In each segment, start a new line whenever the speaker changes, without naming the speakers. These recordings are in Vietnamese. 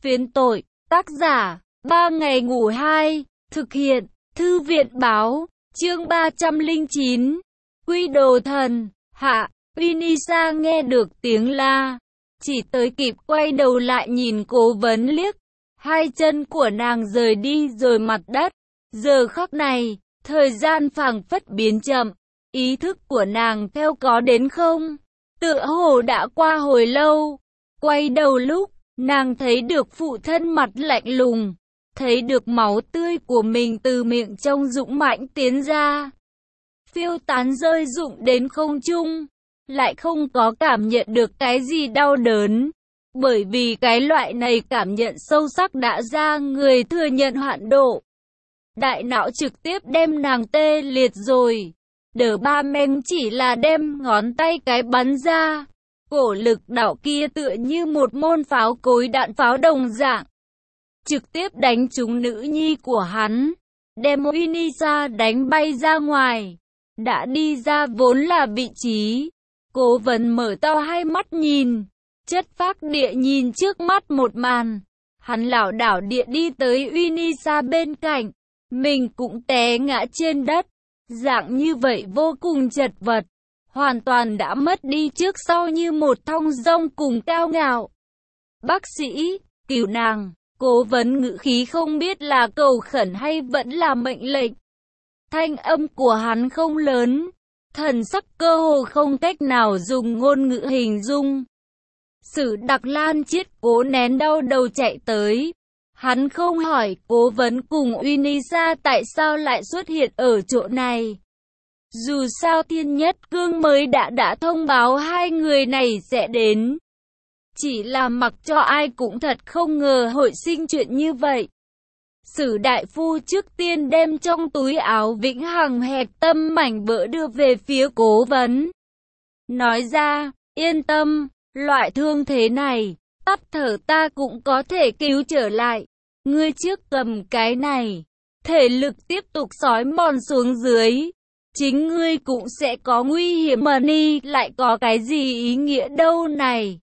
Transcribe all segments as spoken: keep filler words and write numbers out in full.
Phiến tội, tác giả, ba ngày ngủ hai, thực hiện, thư viện báo, chương ba trăm lẻ chín, Quy đồ thần, hạ, Vinisa nghe được tiếng la, chỉ tới kịp quay đầu lại nhìn Cố Vấn liếc, hai chân của nàng rời đi rồi mặt đất, giờ khắc này, thời gian phảng phất biến chậm, ý thức của nàng theo có đến không, tựa hồ đã qua hồi lâu, quay đầu lúc, nàng thấy được phụ thân mặt lạnh lùng, thấy được máu tươi của mình từ miệng trông dũng mãnh tiến ra, phiêu tán rơi rụng đến không trung, lại không có cảm nhận được cái gì đau đớn, bởi vì cái loại này cảm nhận sâu sắc đã ra người thừa nhận hoạn độ. Đại não trực tiếp đem nàng tê liệt rồi, đờ ba men chỉ là đem ngón tay cái bắn ra, cổ lực đạo kia tựa như một môn pháo cối đạn pháo đồng dạng, trực tiếp đánh trúng nữ nhi của hắn, đem Vinisa đánh bay ra ngoài, đã đi ra vốn là vị trí. Cố Vấn mở to hai mắt nhìn, chất phác địa nhìn trước mắt một màn, hắn lảo đảo địa đi tới Vinisa bên cạnh, mình cũng té ngã trên đất, dạng như vậy vô cùng chật vật, hoàn toàn đã mất đi trước sau như một thong dong cùng cao ngạo. Bác sĩ, cứu nàng. Cố Vấn ngữ khí không biết là cầu khẩn hay vẫn là mệnh lệnh. Thanh âm của hắn không lớn, thần sắc cơ hồ không cách nào dùng ngôn ngữ hình dung. Sử Đặc Lan Chiết cố nén đau đầu chạy tới. Hắn không hỏi Cố Vấn cùng Vinisa tại sao lại xuất hiện ở chỗ này. Dù sao Thiên Nhất Cương mới đã đã thông báo hai người này sẽ đến. Chỉ là mặc cho ai cũng thật không ngờ hội sinh chuyện như vậy. Sử đại phu trước tiên đem trong túi áo vĩnh hằng hẹp tâm mảnh vỡ đưa về phía Cố Vấn. Nói ra, yên tâm, loại thương thế này, tắt thở ta cũng có thể cứu trở lại. Ngươi trước cầm cái này, thể lực tiếp tục xói mòn xuống dưới. Chính ngươi cũng sẽ có nguy hiểm mà ni lại có cái gì ý nghĩa đâu này.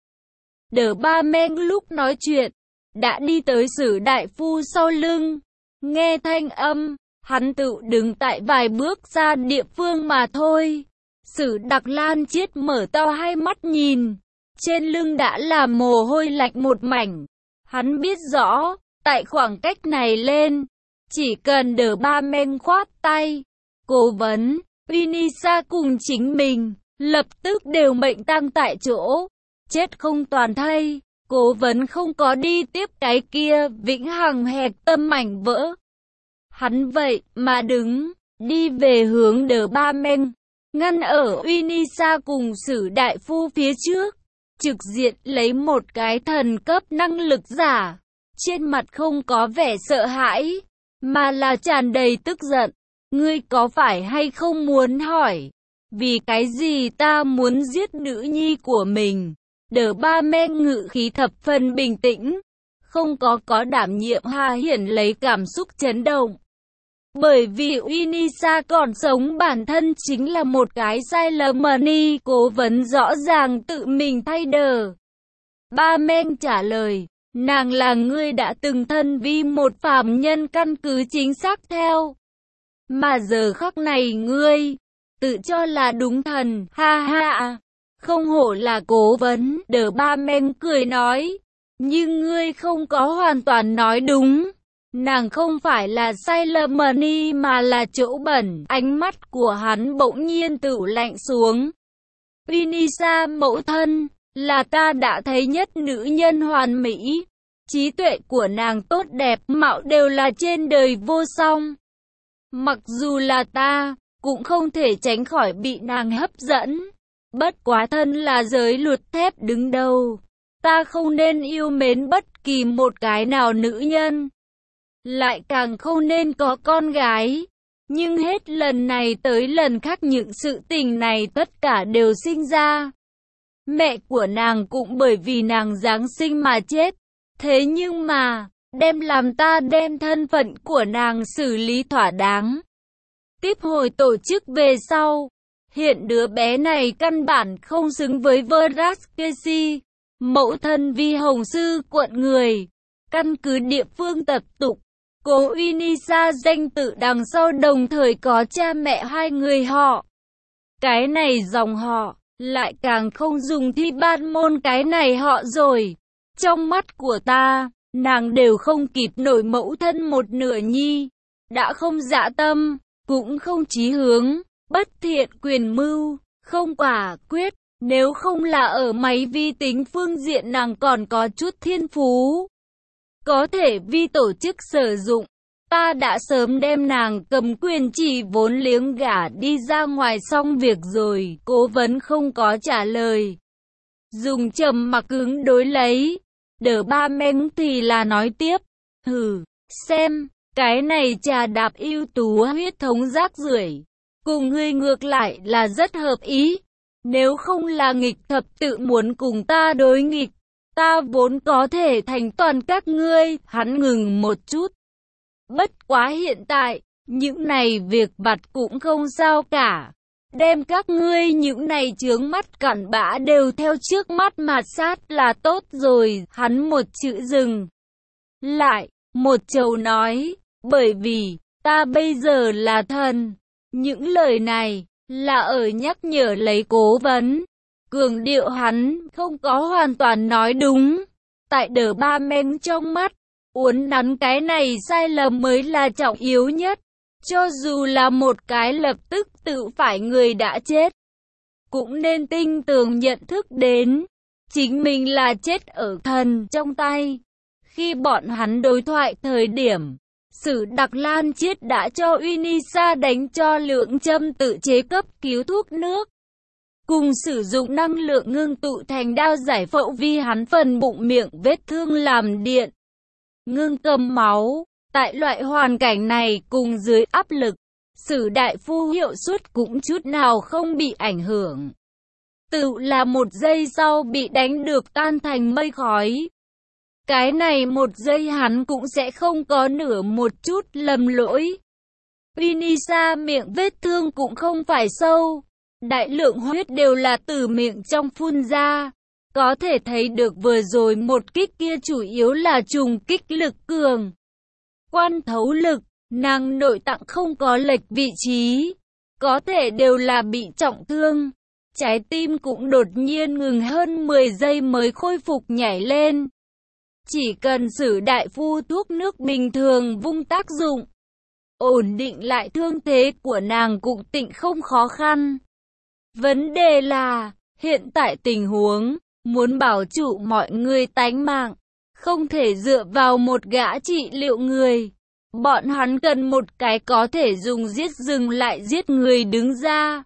Đờ ba men lúc nói chuyện, đã đi tới Sử đại phu sau lưng. Nghe thanh âm, hắn tự đứng tại vài bước ra địa phương mà thôi. Sử Đặc Lan Chiết mở to hai mắt nhìn, trên lưng đã là mồ hôi lạnh một mảnh. Hắn biết rõ, tại khoảng cách này lên, chỉ cần đờ ba men khoát tay, Cố Vấn, Vinisa cùng chính mình, lập tức đều mệnh tang tại chỗ. Chết không toàn thây, Cố Vấn không có đi tiếp cái kia vĩnh hằng hẹp tâm mảnh vỡ. Hắn vậy mà đứng, đi về hướng đờ ba men, ngăn ở Vinisa cùng Sử đại phu phía trước, trực diện lấy một cái thần cấp năng lực giả. Trên mặt không có vẻ sợ hãi, mà là tràn đầy tức giận. Ngươi có phải hay không muốn hỏi, vì cái gì ta muốn giết nữ nhi của mình? Đờ ba men ngự khí thập phần bình tĩnh, không có có đảm nhiệm hà hiển lấy cảm xúc chấn động. Bởi vì Vinisa còn sống bản thân chính là một cái sai lầm mà ni Cố Vấn rõ ràng tự mình thay đờ. Ba men trả lời, nàng là ngươi đã từng thân vi một phàm nhân căn cứ chính xác theo. Mà giờ khắc này ngươi, tự cho là đúng thần, ha ha. Không hổ là Cố Vấn, đờ ba men cười nói. Nhưng ngươi không có hoàn toàn nói đúng. Nàng không phải là sai lầm mà ni mà là chỗ bẩn. Ánh mắt của hắn bỗng nhiên tự lạnh xuống. Vinisa mẫu thân, là ta đã thấy nhất nữ nhân hoàn mỹ. Trí tuệ của nàng tốt đẹp, mạo đều là trên đời vô song. Mặc dù là ta, cũng không thể tránh khỏi bị nàng hấp dẫn. Bất quá thân là giới luật thép đứng đầu, ta không nên yêu mến bất kỳ một cái nào nữ nhân, lại càng không nên có con gái. Nhưng hết lần này tới lần khác những sự tình này tất cả đều sinh ra. Mẹ của nàng cũng bởi vì nàng Giáng sinh mà chết. Thế nhưng mà, đem làm ta đem thân phận của nàng xử lý thỏa đáng. Tiếp hồi tổ chức về sau, hiện đứa bé này căn bản không xứng với Vraskesi, mẫu thân Vi Hồng Sư quận người. Căn cứ địa phương tập tục, cô Unisa danh tự đằng sau đồng thời có cha mẹ hai người họ. Cái này dòng họ, lại càng không dùng thi ban môn cái này họ rồi. Trong mắt của ta, nàng đều không kịp nổi mẫu thân một nửa nhi. Đã không dạ tâm, cũng không chí hướng, bất thiện quyền mưu, không quả quyết. Nếu không là ở máy vi tính phương diện nàng còn có chút thiên phú, có thể vi tổ chức sử dụng, ta đã sớm đem nàng cầm quyền chỉ vốn liếng gả đi ra ngoài xong việc rồi. Cố vấn không có trả lời, dùng trầm mặc cứng đối lấy. Đờ ba men thì là nói tiếp, hừ, xem, cái này trà đạp ưu tú huyết thống rác rưởi, cùng ngươi ngược lại là rất hợp ý. Nếu không là nghịch thập tự muốn cùng ta đối nghịch, ta vốn có thể thành toàn các ngươi. Hắn ngừng một chút. Bất quá hiện tại, những này việc vặt cũng không sao cả. Đem các ngươi những này chướng mắt cặn bã đều theo trước mắt mà sát là tốt rồi. Hắn một chữ dừng lại, một chầu nói, bởi vì, ta bây giờ là thần. Những lời này, là ở nhắc nhở lấy cố vấn. Cường điệu hắn, không có hoàn toàn nói đúng. Tại đờ ba men trong mắt, uốn nắn cái này sai lầm mới là trọng yếu nhất. Cho dù là một cái lập tức tự phải người đã chết, cũng nên tinh tường nhận thức đến, chính mình là chết ở thần trong tay. Khi bọn hắn đối thoại thời điểm, Sử Đặc Lan Chiết đã cho Unisa đánh cho lượng châm tự chế cấp cứu thuốc nước, cùng sử dụng năng lượng ngưng tụ thành đao giải phẫu vi hắn phần bụng miệng vết thương làm điện, ngưng cầm máu. Tại loại hoàn cảnh này cùng dưới áp lực, Sử đại phu hiệu suất cũng chút nào không bị ảnh hưởng. Tự là một giây sau bị đánh được tan thành mây khói. Cái này một giây hắn cũng sẽ không có nửa một chút lầm lỗi. Unisa miệng vết thương cũng không phải sâu. Đại lượng huyết đều là từ miệng trong phun ra. Có thể thấy được vừa rồi một kích kia chủ yếu là trùng kích lực cường. Quan thấu lực, nàng nội tạng không có lệch vị trí. Có thể đều là bị trọng thương. Trái tim cũng đột nhiên ngừng hơn mười giây mới khôi phục nhảy lên. Chỉ cần Sử đại phu thuốc nước bình thường vung tác dụng, ổn định lại thương thế của nàng cũng tịnh không khó khăn. Vấn đề là, hiện tại tình huống, muốn bảo trụ mọi người tánh mạng, không thể dựa vào một gã trị liệu người. Bọn hắn cần một cái có thể dùng giết dừng lại giết người đứng ra.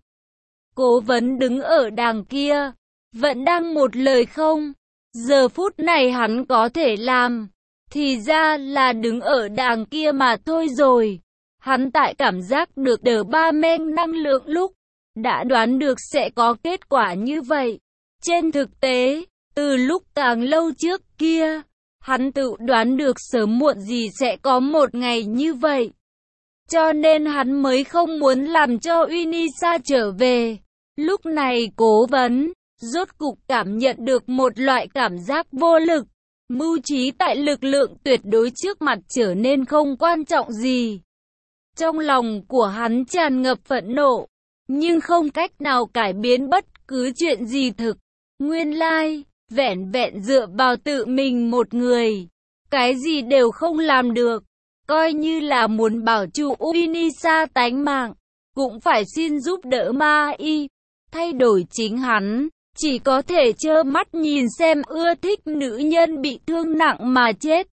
Cố vấn đứng ở đằng kia, vẫn đang một lời không. Giờ phút này hắn có thể làm, thì ra là đứng ở đằng kia mà thôi rồi. Hắn tại cảm giác được đờ ba men năng lượng lúc, đã đoán được sẽ có kết quả như vậy. Trên thực tế, từ lúc càng lâu trước kia, hắn tự đoán được sớm muộn gì sẽ có một ngày như vậy. Cho nên hắn mới không muốn làm cho Unisa trở về. Lúc này cố vấn, rốt cục cảm nhận được một loại cảm giác vô lực. Mưu trí tại lực lượng tuyệt đối trước mặt trở nên không quan trọng gì. Trong lòng của hắn tràn ngập phẫn nộ, nhưng không cách nào cải biến bất cứ chuyện gì thực. Nguyên lai, vẻn vẹn dựa vào tự mình một người, cái gì đều không làm được. Coi như là muốn bảo trụ Unisa tánh mạng, cũng phải xin giúp đỡ Ma Y. Thay đổi chính hắn, chỉ có thể trơ mắt nhìn xem ưa thích nữ nhân bị thương nặng mà chết.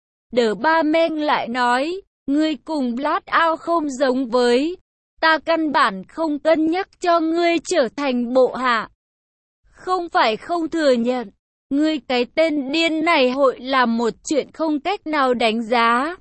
Đờ ba men lại nói, ngươi cùng Blood Out không giống với, ta căn bản không cân nhắc cho ngươi trở thành bộ hạ. Không phải không thừa nhận, ngươi cái tên điên này hội làm một chuyện không cách nào đánh giá.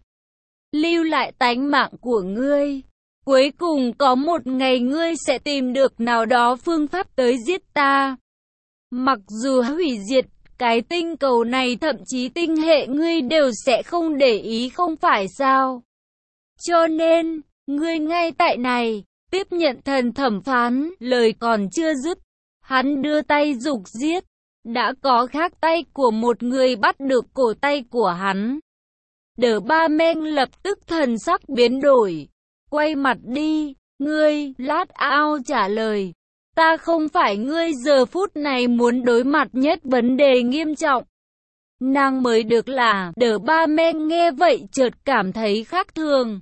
Lưu lại tánh mạng của ngươi. Cuối cùng có một ngày ngươi sẽ tìm được nào đó phương pháp tới giết ta. Mặc dù hủy diệt cái tinh cầu này, thậm chí tinh hệ ngươi đều sẽ không để ý, không phải sao? Cho nên, ngươi ngay tại này, tiếp nhận thần thẩm phán. Lời còn chưa dứt, hắn đưa tay giục giết. đã có khác tay của một người bắt được cổ tay của hắn. Đờ Ba Men lập tức thần sắc biến đổi, quay mặt đi. Ngươi, Lát Ao trả lời, ta không phải ngươi giờ phút này muốn đối mặt nhất vấn đề nghiêm trọng. Nàng mới được là, Đờ Ba Men nghe vậy chợt cảm thấy khác thường.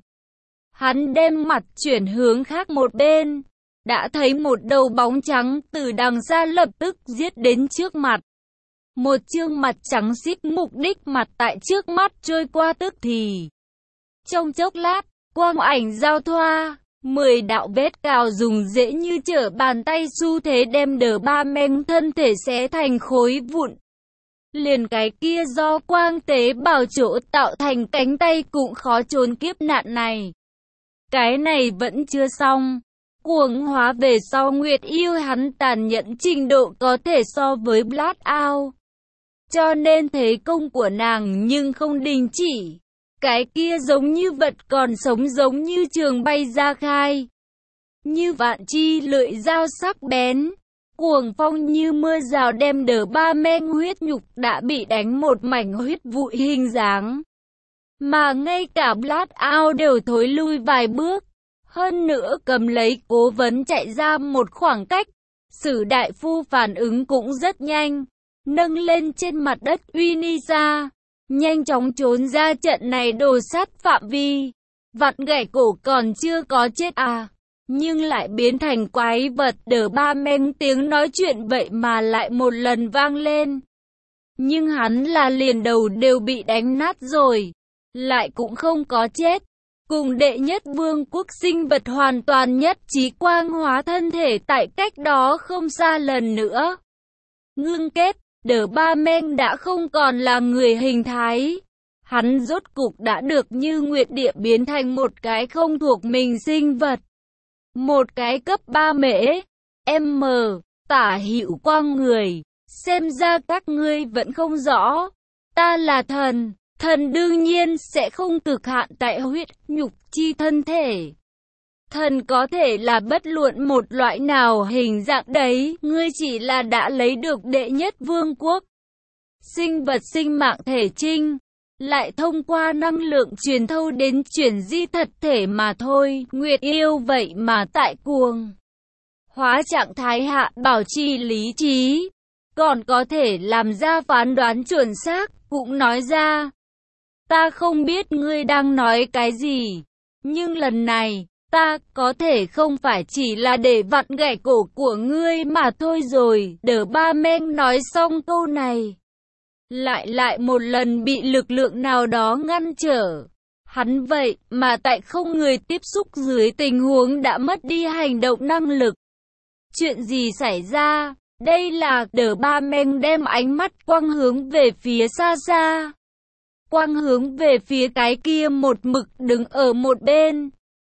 Hắn đem mặt chuyển hướng khác một bên, đã thấy một đầu bóng trắng từ đằng xa lập tức giết đến trước mặt. Một chương mặt trắng xít mục đích mặt tại trước mắt trôi qua tức thì. Trong chốc lát, quang ảnh giao thoa, mười đạo vết cào dùng dễ như trở bàn tay xu thế đem Đờ Ba Men thân thể xé thành khối vụn. Liền cái kia do quang tế bào chỗ tạo thành cánh tay cũng khó trốn kiếp nạn này. Cái này vẫn chưa xong. Cuồng hóa về sau Nguyệt yêu hắn tàn nhẫn trình độ có thể so với Blood Out. Cho nên thế công của nàng nhưng không đình chỉ. Cái kia giống như vật còn sống giống như trường bay ra khai. Như vạn chi lưỡi dao sắc bén. Cuồng phong như mưa rào đem Đờ Ba Men huyết nhục đã bị đánh một mảnh huyết vụi hình dáng. Mà ngay cả Blood Out đều thối lui vài bước. Hơn nữa cầm lấy Cố Vấn chạy ra một khoảng cách. Sử đại phu phản ứng cũng rất nhanh. Nâng lên trên mặt đất Unisa. Nhanh chóng trốn ra trận này đồ sát phạm vi. Vặn gãy cổ còn chưa có chết à. Nhưng lại biến thành quái vật. Đờ Ba Men tiếng nói chuyện vậy mà lại một lần vang lên. Nhưng hắn là liền đầu đều bị đánh nát rồi. Lại cũng không có chết. Cùng đệ nhất vương quốc sinh vật hoàn toàn nhất trí quang hóa thân thể tại cách đó không xa lần nữa. Ngưng kết, Đờ Ba Men đã không còn là người hình thái. Hắn rốt cục đã được như nguyệt địa biến thành một cái không thuộc mình sinh vật. Một cái cấp ba mễ, M, tả hữu quang người. Xem ra các ngươi vẫn không rõ. Ta là thần. Thần đương nhiên sẽ không cực hạn tại huyết nhục chi thân thể. Thần có thể là bất luận một loại nào hình dạng đấy, ngươi chỉ là đã lấy được đệ nhất vương quốc. Sinh vật sinh mạng thể trinh, lại thông qua năng lượng truyền thâu đến chuyển di thật thể mà thôi. Nguyệt yêu vậy mà tại cuồng hóa trạng thái hạ bảo trì lý trí, còn có thể làm ra phán đoán chuẩn xác, cũng nói ra. Ta không biết ngươi đang nói cái gì, nhưng lần này, ta có thể không phải chỉ là để vặn gãy cổ của ngươi mà thôi rồi. Đờ Ba Men nói xong câu này, lại lại một lần bị lực lượng nào đó ngăn trở. Hắn vậy mà tại không người tiếp xúc dưới tình huống đã mất đi hành động năng lực. Chuyện gì xảy ra? Đây là Đờ Ba Men đem ánh mắt quang hướng về phía xa xa. Quang hướng về phía cái kia một mực đứng ở một bên.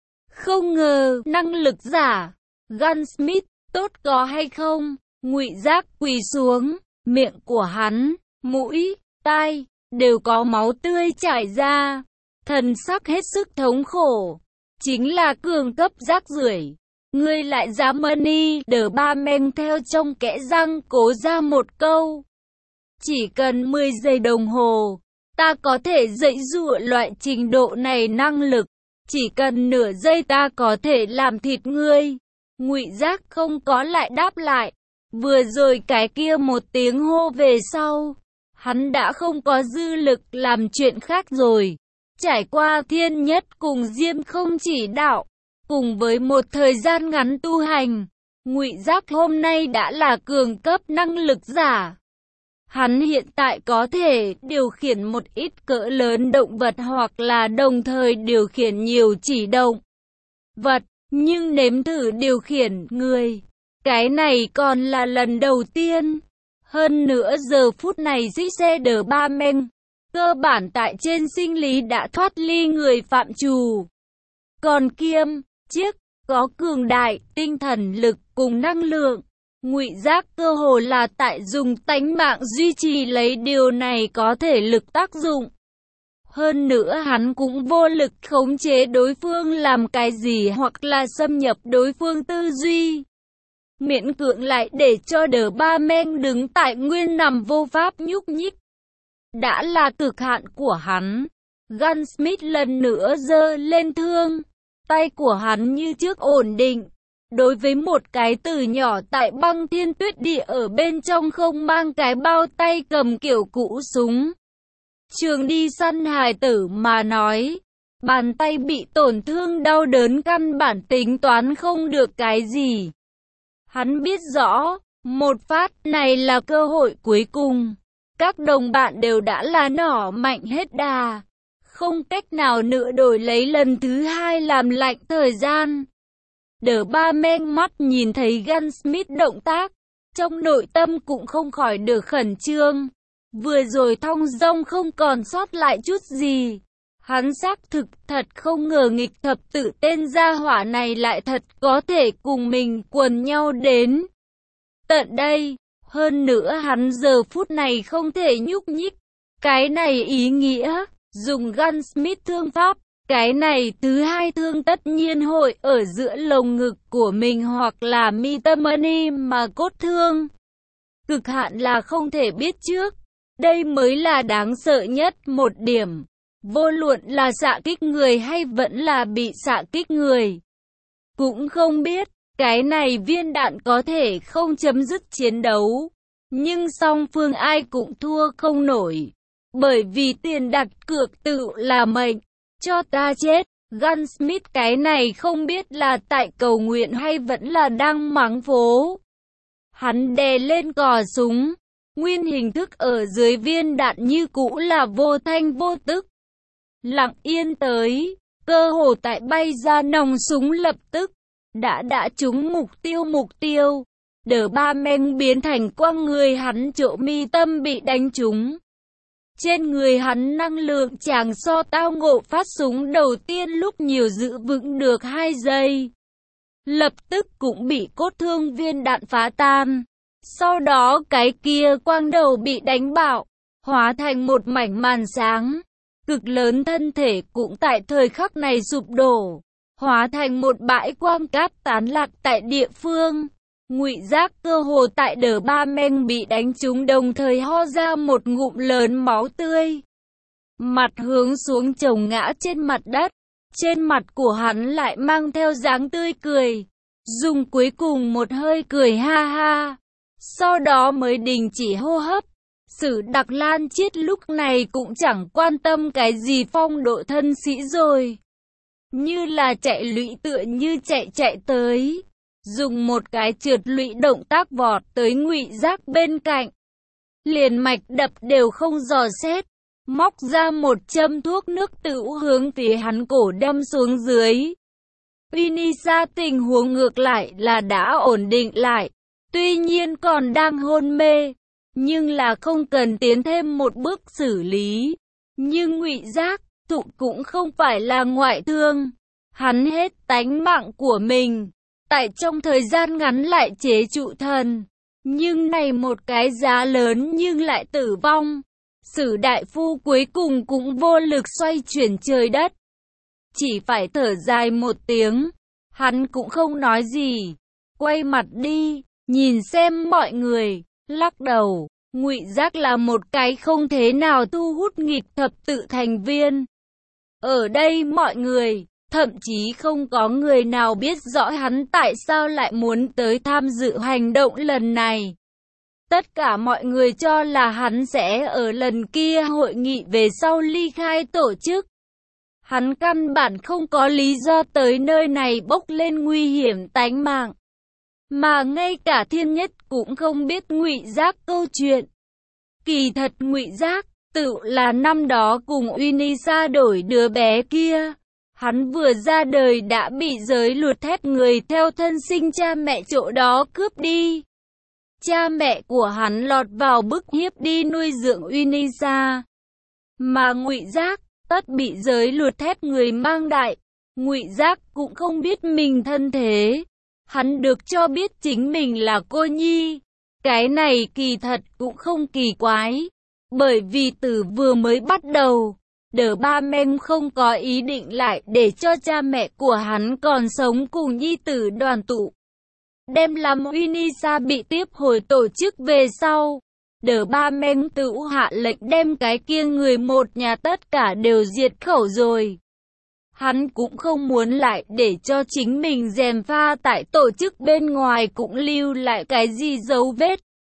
Không ngờ, năng lực giả, Gunsmith, tốt có hay không? Ngụy Giác quỳ xuống, miệng của hắn, mũi, tai, đều có máu tươi chảy ra. Thần sắc hết sức thống khổ. Chính là cường cấp rác rưởi. Ngươi lại dám money. Đờ Ba Men theo trong kẽ răng cố ra một câu. Chỉ cần mười giây đồng hồ, ta có thể dạy dụa loại trình độ này năng lực. Chỉ cần nửa giây ta có thể làm thịt ngươi. Ngụy Giác không có lại đáp lại. Vừa rồi cái kia một tiếng hô về sau, hắn đã không có dư lực làm chuyện khác rồi. Trải qua thiên nhất cùng Diêm không chỉ đạo, cùng với một thời gian ngắn tu hành, Ngụy Giác hôm nay đã là cường cấp năng lực giả. Hắn hiện tại có thể điều khiển một ít cỡ lớn động vật hoặc là đồng thời điều khiển nhiều chỉ động vật, nhưng nếm thử điều khiển người, cái này còn là lần đầu tiên. Hơn nữa giờ phút này dĩ xe Đờ Ba Men, cơ bản tại trên sinh lý đã thoát ly người phạm trù. Còn Kiêm, Chiếc, có cường đại, tinh thần lực cùng năng lượng. Ngụy Giác cơ hồ là tại dùng tánh mạng duy trì lấy điều này có thể lực tác dụng. Hơn nữa hắn cũng vô lực khống chế đối phương làm cái gì hoặc là xâm nhập đối phương tư duy. miễn cưỡng lại để cho đờ ba men đứng tại nguyên nằm vô pháp nhúc nhích. Đã là cực hạn của hắn. Gunsmith lần nữa giơ lên thương. Tay của hắn như trước ổn định. Đối với một cái từ nhỏ tại băng thiên tuyết địa ở bên trong không mang cái bao tay cầm kiểu cũ súng trường đi săn hài tử mà nói, bàn tay bị tổn thương đau đớn căn bản tính toán không được cái gì. Hắn biết rõ, một phát này là cơ hội cuối cùng. Các đồng bạn đều đã là nỏ mạnh hết đà. Không cách nào nữa đổi lấy lần thứ hai làm lạnh thời gian. Đờ ba men mắt nhìn thấy Gunsmith động tác, trong nội tâm cũng không khỏi được khẩn trương. Vừa rồi thong dong không còn sót lại chút gì. Hắn xác thực thật không ngờ nghịch thập tự tên gia hỏa này lại thật có thể cùng mình quần nhau đến tận đây. Hơn nữa hắn giờ phút này không thể nhúc nhích. Cái này ý nghĩa, dùng Gunsmith thương pháp. Cái này thứ hai thương tất nhiên hội ở giữa lồng ngực của mình hoặc là mi tâm mani mà cốt thương. Cực hạn là không thể biết trước. Đây mới là đáng sợ nhất một điểm. Vô luận là xạ kích người hay vẫn là bị xạ kích người. Cũng không biết, cái này viên đạn có thể không chấm dứt chiến đấu. Nhưng song phương ai cũng thua không nổi. Bởi vì tiền đặt cược tự là mệnh. Cho ta chết. Gunsmith cái này không biết là tại cầu nguyện hay vẫn là đang mắng phố. Hắn đè lên cò súng. Nguyên hình thức ở dưới viên đạn như cũ là vô thanh vô tức. Lặng yên tới. Cơ hồ tại bay ra nòng súng lập tức. Đã đã trúng mục tiêu mục tiêu. Đờ ba men biến thành quang người hắn chỗ mi tâm bị đánh trúng. Trên người hắn năng lượng chàng so tao ngộ phát súng đầu tiên lúc nhiều giữ vững được hai giây. Lập tức cũng bị cốt thương viên đạn phá tan. Sau đó cái kia quang đầu bị đánh bạo, hóa thành một mảnh màn sáng. Cực lớn thân thể cũng tại thời khắc này sụp đổ, hóa thành một bãi quang cát tán lạc tại địa phương. Ngụy Giác cơ hồ tại đờ ba men bị đánh trúng đồng thời ho ra một ngụm lớn máu tươi. Mặt hướng xuống chồng ngã trên mặt đất. Trên mặt của hắn lại mang theo dáng tươi cười. Dùng cuối cùng một hơi cười ha ha. Sau đó mới đình chỉ hô hấp. Sử Đặc Lan Chiết lúc này cũng chẳng quan tâm cái gì phong độ thân sĩ rồi. Như là chạy lụy tựa như chạy chạy tới. Dùng một cái trượt lụy động tác vọt tới Ngụy Giác bên cạnh. Liền mạch đập đều không dò xét. Móc ra một châm thuốc nước tửu hướng phía hắn cổ đâm xuống dưới. Unisa tình huống ngược lại là đã ổn định lại. Tuy nhiên còn đang hôn mê. Nhưng là không cần tiến thêm một bước xử lý. Nhưng Ngụy Giác thụ cũng không phải là ngoại thương. Hắn hết tánh mạng của mình. Tại trong thời gian ngắn lại chế trụ thần. Nhưng này một cái giá lớn nhưng lại tử vong. Sử đại phu cuối cùng cũng vô lực xoay chuyển trời đất. Chỉ phải thở dài một tiếng. Hắn cũng không nói gì. Quay mặt đi, nhìn xem mọi người, lắc đầu. Ngụy Giác là một cái không thế nào thu hút nghịch thập tự thành viên. Ở đây mọi người, thậm chí không có người nào biết rõ hắn tại sao lại muốn tới tham dự hành động lần này. Tất cả mọi người cho là hắn sẽ ở lần kia hội nghị về sau ly khai tổ chức. Hắn căn bản không có lý do tới nơi này bốc lên nguy hiểm tánh mạng. Mà ngay cả Thiên Nhất cũng không biết Ngụy Giác câu chuyện. Kỳ thật Ngụy Giác tự là năm đó cùng Unisa đổi đứa bé kia. Hắn vừa ra đời đã bị giới luật thép người theo thân sinh cha mẹ chỗ đó cướp đi. Cha mẹ của hắn lọt vào bức hiếp đi nuôi dưỡng Unisa. Mà Ngụy Giác tất bị giới luật thép người mang đại. Ngụy Giác cũng không biết mình thân thế. Hắn được cho biết chính mình là cô nhi. Cái này kỳ thật cũng không kỳ quái. Bởi vì từ vừa mới bắt đầu, đờ ba men không có ý định lại để cho cha mẹ của hắn còn sống cùng nhi tử đoàn tụ. đem làm Unisa bị tiếp hồi tổ chức về sau. Đờ Ba Men tự hạ lệnh đem cái kia người một nhà tất cả đều diệt khẩu rồi. Hắn cũng không muốn lại để cho chính mình gièm pha tại tổ chức bên ngoài cũng lưu lại cái gì dấu vết.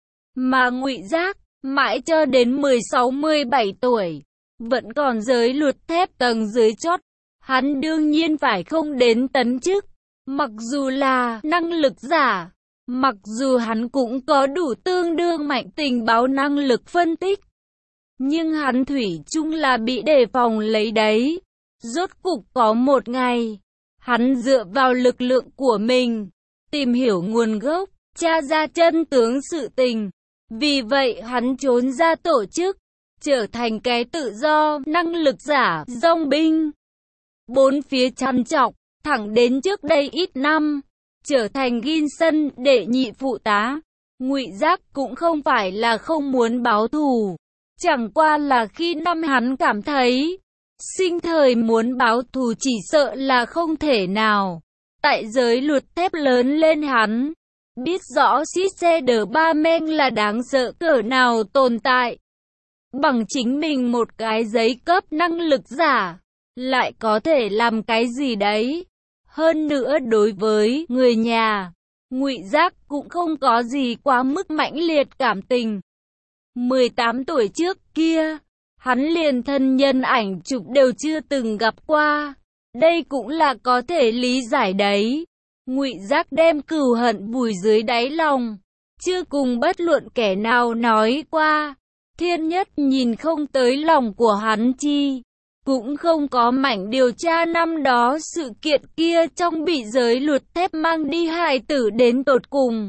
Mà Ngụy Giác, mãi cho đến mười sáu mười bảy tuổi, vẫn còn giới luật thép tầng dưới chót. Hắn đương nhiên phải không đến tấn chức. Mặc dù là năng lực giả, mặc dù hắn cũng có đủ tương đương mạnh tình báo năng lực phân tích, nhưng hắn thủy chung là bị đề phòng lấy đấy. Rốt cục có một ngày, hắn dựa vào lực lượng của mình, tìm hiểu nguồn gốc, tra ra chân tướng sự tình. Vì vậy hắn trốn ra tổ chức, trở thành cái tự do, năng lực giả, dòng binh. Bốn phía chăm chọc, thẳng đến trước đây ít năm, trở thành Ginson đệ nhị phụ tá. Ngụy Giác cũng không phải là không muốn báo thù, chẳng qua là khi năm hắn cảm thấy sinh thời muốn báo thù chỉ sợ là không thể nào. Tại giới luật thép lớn lên hắn biết rõ Sister Ba Men là đáng sợ cỡ nào tồn tại. Bằng chính mình một cái giấy cấp năng lực giả, lại có thể làm cái gì đấy. Hơn nữa đối với người nhà, Ngụy Giác cũng không có gì quá mức mãnh liệt cảm tình. mười tám tuổi trước kia, hắn liền thân nhân ảnh chụp đều chưa từng gặp qua. Đây cũng là có thể lý giải đấy. Ngụy Giác đem cừu hận vùi dưới đáy lòng, chưa cùng bất luận kẻ nào nói qua. Thiên Nhất nhìn không tới lòng của hắn chi, cũng không có mảnh điều tra năm đó sự kiện kia trong bị giới luật thép mang đi hài tử đến tột cùng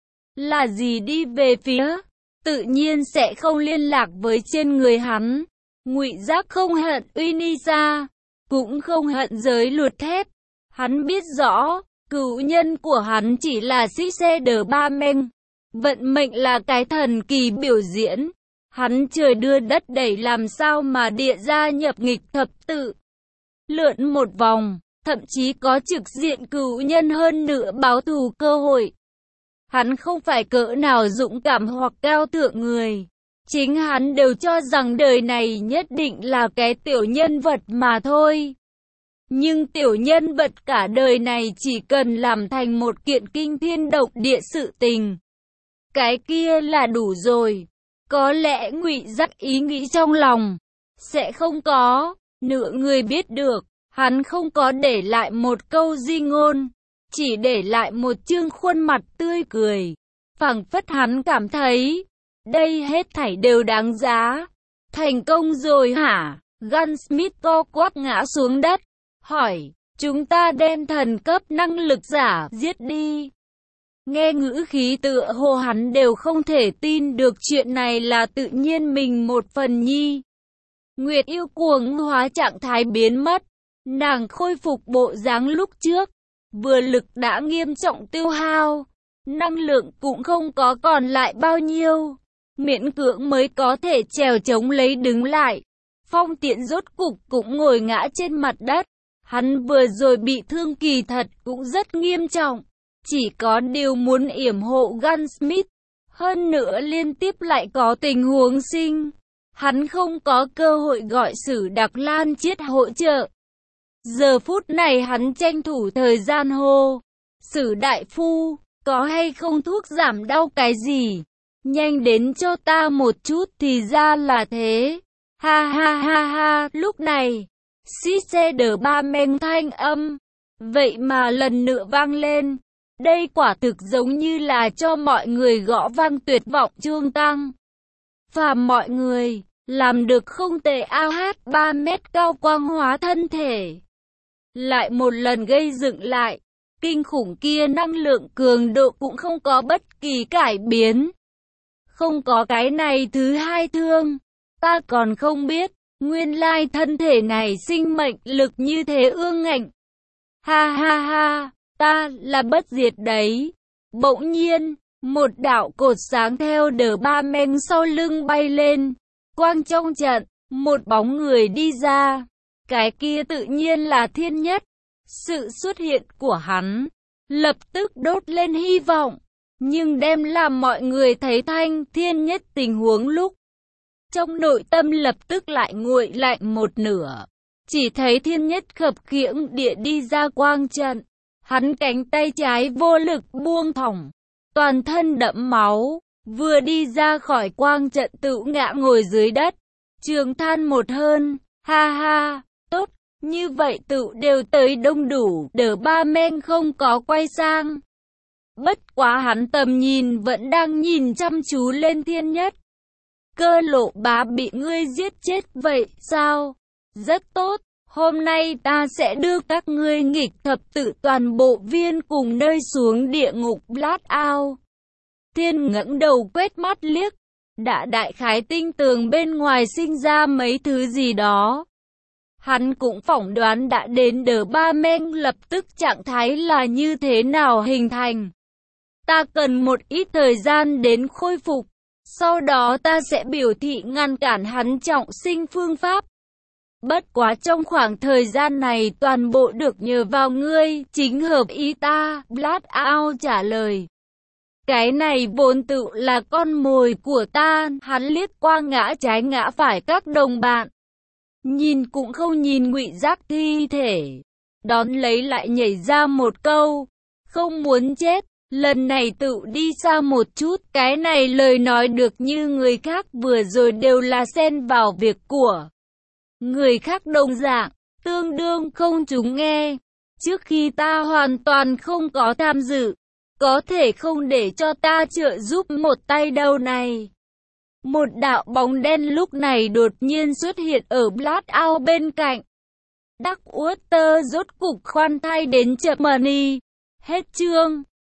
là gì đi về phía, tự nhiên sẽ không liên lạc với trên người hắn. Ngụy Giác không hận Unisa, cũng không hận giới luật thép. Hắn biết rõ, cửu nhân của hắn chỉ là Sister Ba Men. Vận mệnh là cái thần kỳ biểu diễn. Hắn trời đưa đất đẩy làm sao mà địa ra nhập nghịch thập tự. Lượn một vòng, thậm chí có trực diện cửu nhân hơn nữa báo thù cơ hội. Hắn không phải cỡ nào dũng cảm hoặc cao thượng người. Chính hắn đều cho rằng đời này nhất định là cái tiểu nhân vật mà thôi. Nhưng tiểu nhân vật cả đời này chỉ cần làm thành một kiện kinh thiên động địa sự tình, cái kia là đủ rồi. Có lẽ Ngụy Giác ý nghĩ trong lòng sẽ không có nửa người biết được. Hắn không có để lại một câu di ngôn, chỉ để lại một chương khuôn mặt tươi cười. Phảng phất hắn cảm thấy đây hết thảy đều đáng giá. Thành công rồi hả? Gunsmith co quắp ngã xuống đất, hỏi, chúng ta đem thần cấp năng lực giả giết đi. Nghe ngữ khí tựa hồ hắn đều không thể tin được chuyện này là tự nhiên mình một phần nhi. Nguyệt Yêu cuồng hóa trạng thái biến mất, nàng khôi phục bộ dáng lúc trước, vừa lực đã nghiêm trọng tiêu hao, năng lượng cũng không có còn lại bao nhiêu, miễn cưỡng mới có thể trèo chống lấy đứng lại. Phong Tiễn rốt cục cũng ngồi ngã trên mặt đất, hắn vừa rồi bị thương kỳ thật cũng rất nghiêm trọng. Chỉ có điều muốn yểm hộ Gunsmith, hơn nữa liên tiếp lại có tình huống sinh. Hắn không có cơ hội gọi Sử Đặc Lan Chiết hỗ trợ. Giờ phút này hắn tranh thủ thời gian hô, Sử đại phu, có hay không thuốc giảm đau cái gì? Nhanh đến cho ta một chút. Thì ra là thế. Ha ha ha ha, lúc này, Sister Ba Men thanh âm, vậy mà lần nữa vang lên. Đây quả thực giống như là cho mọi người gõ vang tuyệt vọng chuông tăng. Và mọi người, làm được không tệ. A H ba mét cao quang hóa thân thể. Lại một lần gây dựng lại, kinh khủng kia năng lượng cường độ cũng không có bất kỳ cải biến. Không có cái này thứ hai thương, ta còn không biết, nguyên lai thân thể này sinh mệnh lực như thế ương ngạnh. Ha ha ha. Ta là bất diệt đấy. Bỗng nhiên, một đạo cột sáng theo đờ Ba Men sau lưng bay lên. Quang trong trận, một bóng người đi ra. Cái kia tự nhiên là Thiên Nhất. Sự xuất hiện của hắn lập tức đốt lên hy vọng, nhưng đem làm mọi người thấy Thanh Thiên Nhất tình huống lúc trong nội tâm lập tức lại nguội lạnh một nửa. Chỉ thấy Thiên Nhất khập khiễng địa đi ra quang trận, hắn cánh tay trái vô lực buông thõng, toàn thân đẫm máu, vừa đi ra khỏi quang trận tự ngã ngồi dưới đất, trường than một hơn, ha ha, tốt, như vậy tự đều tới đông đủ, đỡ ba men không có quay sang. Bất quá hắn tầm nhìn vẫn đang nhìn chăm chú lên Thiên Nhất. Cơ Lộ Bá bị ngươi giết chết vậy sao? Rất tốt, hôm nay ta sẽ đưa các ngươi nghịch thập tự toàn bộ viên cùng nơi xuống địa ngục Blood Out. Thiên ngẩng đầu quét mắt liếc, đã đại khái tinh tường bên ngoài sinh ra mấy thứ gì đó. Hắn cũng phỏng đoán đã đến đờ ba men lập tức trạng thái là như thế nào hình thành. Ta cần một ít thời gian đến khôi phục, sau đó ta sẽ biểu thị ngăn cản hắn trọng sinh phương pháp. Bất quá trong khoảng thời gian này toàn bộ được nhờ vào ngươi, chính hợp ý ta, Blood Out trả lời. Cái này vốn tự là con mồi của ta, hắn liếc qua ngã trái ngã phải các đồng bạn. Nhìn cũng không nhìn Ngụy Giác thi thể. Đón lấy lại nhảy ra một câu, không muốn chết, lần này tự đi xa một chút. Cái này lời nói được như người khác vừa rồi đều là xen vào việc của người khác đồng dạng, tương đương không chúng nghe. Trước khi ta hoàn toàn không có tham dự, có thể không để cho ta trợ giúp một tay đâu này. Một đạo bóng đen lúc này đột nhiên xuất hiện ở Blood Out bên cạnh. Darkwater rốt cục khoan thai đến chậm mờ ni. Hết chương.